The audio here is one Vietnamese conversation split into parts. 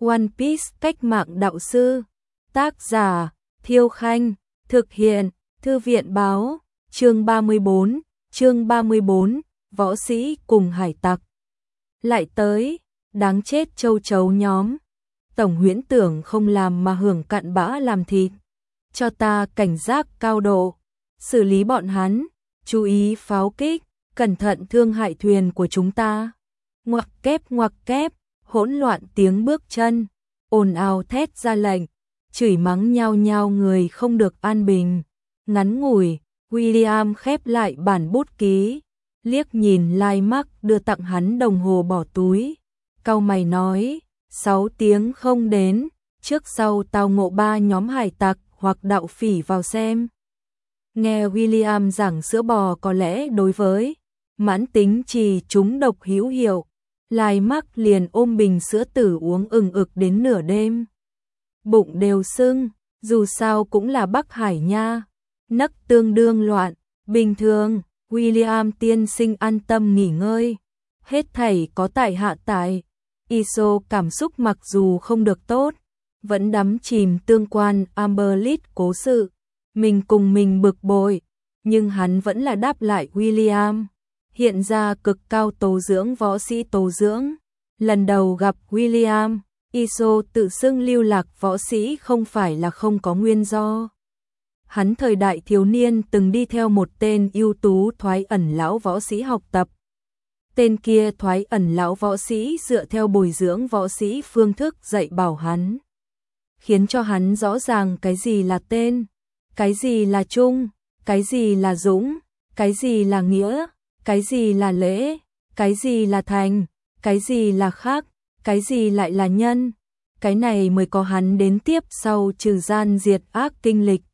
One Piece cách mạng đạo sư. Tác giả Thiêu Khanh. Thực hiện Thư viện báo. Chương 34, võ sĩ cùng hải tặc. Lại tới, đáng chết châu chấu nhóm. Tổng huyễn tưởng không làm mà hưởng cặn bã làm thịt. Cho ta cảnh giác cao độ, xử lý bọn hắn, chú ý pháo kích, cẩn thận thương hại thuyền của chúng ta. Ngoặc kép, hỗn loạn tiếng bước chân, ồn ào thét ra lệnh, chửi mắng nhau nhau người không được an bình. Ngắn ngủi, William khép lại bản bút ký, liếc nhìn Lai Mark đưa tặng hắn đồng hồ bỏ túi. Cau mày nói, 6 tiếng không đến, trước sau tao ngộ 3 nhóm hải tặc hoặc đạo phỉ vào xem. Nghe William giảng sữa bò có lẽ đối với mãn tính trì trúng độc hữu hiệu, Lai Mark liền ôm bình sữa tử uống ừng ực đến nửa đêm. Bụng đều sưng, dù sao cũng là Bắc Hải nha. Nấc tương đương loạn, bình thường, William tiên sinh an tâm nghỉ ngơi. Hết thảy có tại hạ tại. Iso cảm xúc mặc dù không được tốt, vẫn đắm chìm tương quan Amberlit cố sự. Mình cùng mình bực bội, nhưng hắn vẫn là đáp lại William. Hiện ra cực cao tố dưỡng võ sĩ tố dưỡng. Lần đầu gặp William, Iso tự xưng lưu lạc võ sĩ không phải là không có nguyên do. Hắn thời đại thiếu niên từng đi theo một tên ưu tú thoái ẩn lão võ sĩ học tập. Tên kia thoái ẩn lão võ sĩ dựa theo bồi dưỡng võ sĩ phương thức dạy bảo hắn, khiến cho hắn rõ ràng cái gì là tên, cái gì là trung, cái gì là dũng, cái gì là nghĩa, cái gì là lễ, cái gì là thành, cái gì là khác, cái gì lại là nhân. Cái này mới có hắn đến tiếp sau trừ gian diệt ác kinh lịch,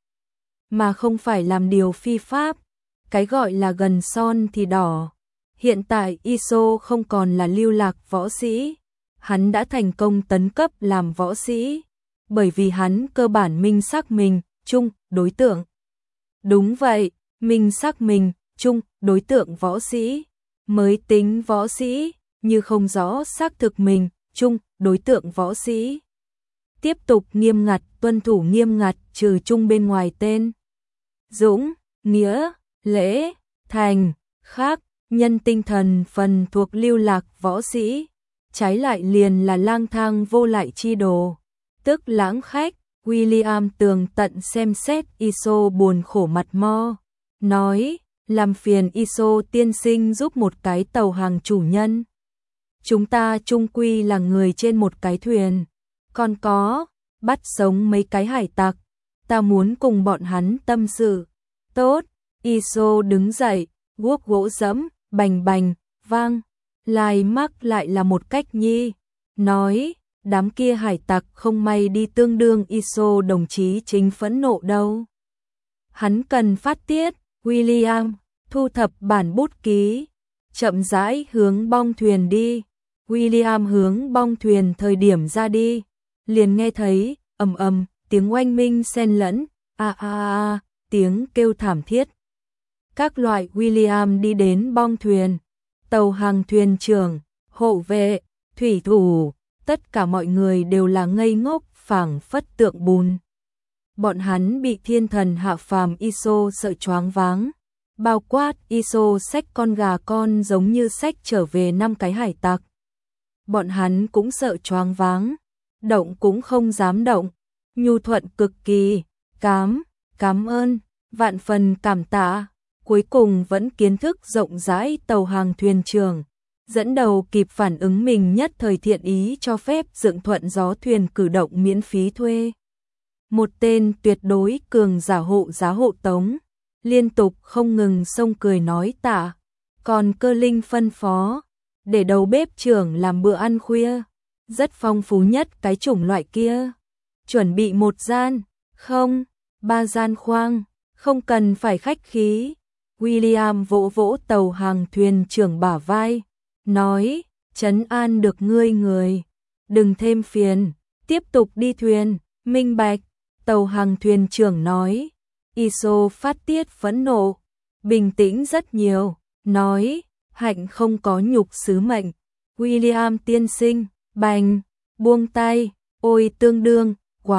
mà không phải làm điều phi pháp. Cái gọi là gần son thì đỏ. Hiện tại Iso không còn là lưu lạc võ sĩ, hắn đã thành công tấn cấp làm võ sĩ, bởi vì hắn cơ bản minh xác mình, chung, đối tượng. Đúng vậy, minh xác mình, chung, đối tượng võ sĩ, mới tính võ sĩ, như không rõ xác thực mình, chung, đối tượng võ sĩ. Tiếp tục nghiêm ngặt, tuân thủ nghiêm ngặt, trừ chung bên ngoài tên. Dũng, nghĩa, lễ, thành, khác, nhân tinh thần phần thuộc lưu lạc võ sĩ, trái lại liền là lang thang vô lại chi đồ, tức lãng khách. William tường tận xem xét Iso buồn khổ mặt mo, nói, làm phiền Iso tiên sinh giúp một cái tàu hàng chủ nhân. Chúng ta chung quy là người trên một cái thuyền, còn có, bắt sống mấy cái hải tặc, ta muốn cùng bọn hắn tâm sự. Tốt, Iso đứng dậy, guốc gỗ dẫm, bành bành, vang. Lai Mark lại là một cách nhi, nói, đám kia hải tặc không may đi tương đương Iso đồng chí chính phẫn nộ đâu. Hắn cần phát tiết. William thu thập bản bút ký, chậm rãi hướng bong thuyền đi. William hướng bong thuyền thời điểm ra đi, liền nghe thấy ầm ầm tiếng oanh minh xen lẫn tiếng kêu thảm thiết. Các loại. William đi đến bong thuyền, tàu hàng thuyền trưởng, hộ vệ, thủy thủ, tất cả mọi người đều là ngây ngốc phảng phất tượng bùn. Bọn hắn bị thiên thần hạ phàm Iso sợ choáng váng, bao quát Iso xách con gà con giống như xách trở về 5 cái hải tặc. Bọn hắn cũng sợ choáng váng, động cũng không dám động, nhu thuận cực kỳ, cảm ơn, vạn phần cảm tạ. Cuối cùng vẫn kiến thức rộng rãi tàu hàng thuyền trưởng, dẫn đầu kịp phản ứng mình nhất thời thiện ý cho phép dựng thuận gió thuyền cử động miễn phí thuê. Một tên tuyệt đối cường giả hộ giá hộ tống, liên tục không ngừng xông cười nói tạ. Còn Cơ Linh phân phó, để đầu bếp trưởng làm bữa ăn khuya, rất phong phú nhất cái chủng loại kia. Chuẩn bị 1 gian, không, 3 gian khoang, không cần phải khách khí. William vỗ vỗ tàu hàng thuyền trưởng bả vai, nói, trấn an được ngươi người, đừng thêm phiền, tiếp tục đi thuyền, minh bạch. Tàu hàng thuyền trưởng nói. Iso phát tiết phẫn nộ, bình tĩnh rất nhiều, nói, hạnh không có nhục sứ mệnh. William tiên sinh, bành, buông tay, ôi tương đương,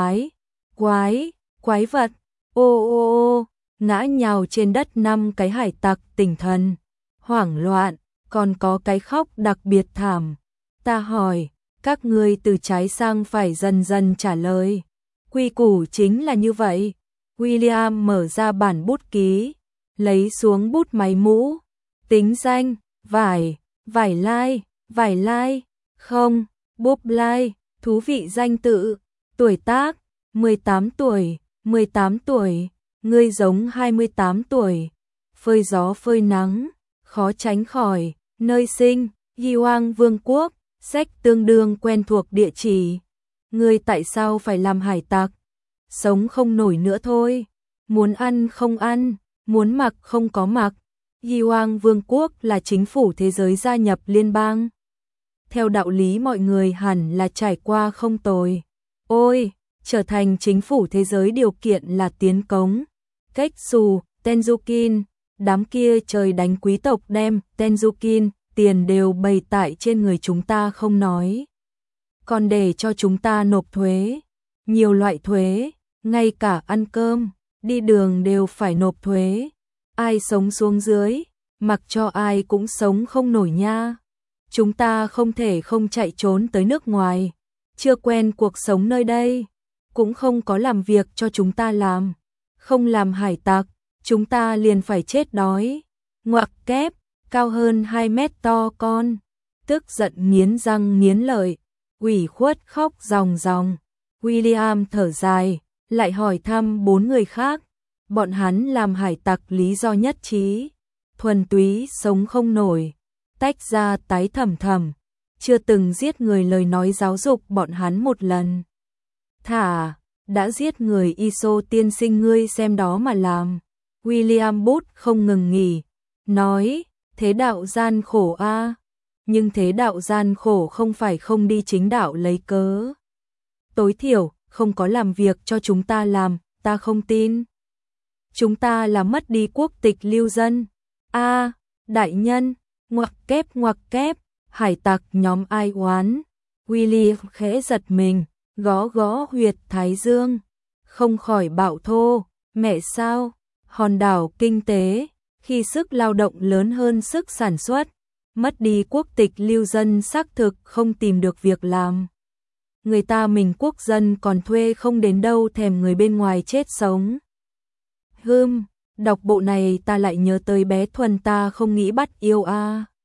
quái vật, ô, ngã nhào trên đất 5 cái hải tặc tỉnh thần, hoảng loạn, còn có cái khóc đặc biệt thảm. Ta hỏi, các ngươi từ trái sang phải dần dần trả lời. Quy củ chính là như vậy. William mở ra bản bút ký, lấy xuống bút máy mũ, tính danh, vải lai, không, búp lai, thú vị danh tự, tuổi tác, 18 tuổi, ngươi giống 28 tuổi, phơi gió phơi nắng, khó tránh khỏi, nơi sinh, Gyeongsang Vương quốc, sách tương đương quen thuộc địa chỉ. Ngươi tại sao phải làm hải tặc? Sống không nổi nữa thôi, muốn ăn không ăn, muốn mặc không có mặc. Gyeongsang Vương quốc là chính phủ thế giới gia nhập liên bang. Theo đạo lý mọi người hẳn là trải qua không tồi. Ôi, trở thành chính phủ thế giới điều kiện là tiến cống. Ketsu, Tenzukin, đám kia trời đánh quý tộc đem Tenzukin, tiền đều bày tại trên người chúng ta không nói. Còn để cho chúng ta nộp thuế, nhiều loại thuế, ngay cả ăn cơm, đi đường đều phải nộp thuế. Ai sống xuống dưới, mặc cho ai cũng sống không nổi nha. Chúng ta không thể không chạy trốn tới nước ngoài, chưa quen cuộc sống nơi đây, cũng không có làm việc cho chúng ta làm. Không làm hải tặc, chúng ta liền phải chết đói. Ngoặc kép, cao hơn 2 mét to con, tức giận nghiến răng nghiến lợi, ủy khuất khóc ròng ròng. William thở dài, lại hỏi thăm 4 người khác. Bọn hắn làm hải tặc lý do nhất trí, thuần túy sống không nổi, tách ra tái thầm, chưa từng giết người lời nói giáo dục bọn hắn một lần. Thả, đã giết người Iso tiên sinh ngươi xem đó mà làm. William bút không ngừng nghỉ, nói, thế đạo gian khổ a, nhưng thế đạo gian khổ không phải không đi chính đạo lấy cớ. Tối thiểu, không có làm việc cho chúng ta làm, ta không tin. Chúng ta là mất đi quốc tịch lưu dân. A, đại nhân, ngoặc kép, hải tặc nhóm ai oán. William khẽ giật mình, gõ huyệt thái dương, không khỏi bạo thô, mẹ sao, hòn đảo kinh tế, khi sức lao động lớn hơn sức sản xuất, mất đi quốc tịch lưu dân xác thực không tìm được việc làm. Người ta mình quốc dân còn thuê không đến đâu thèm người bên ngoài chết sống. Đọc bộ này ta lại nhớ tới bé Thuần ta không nghĩ bắt yêu a.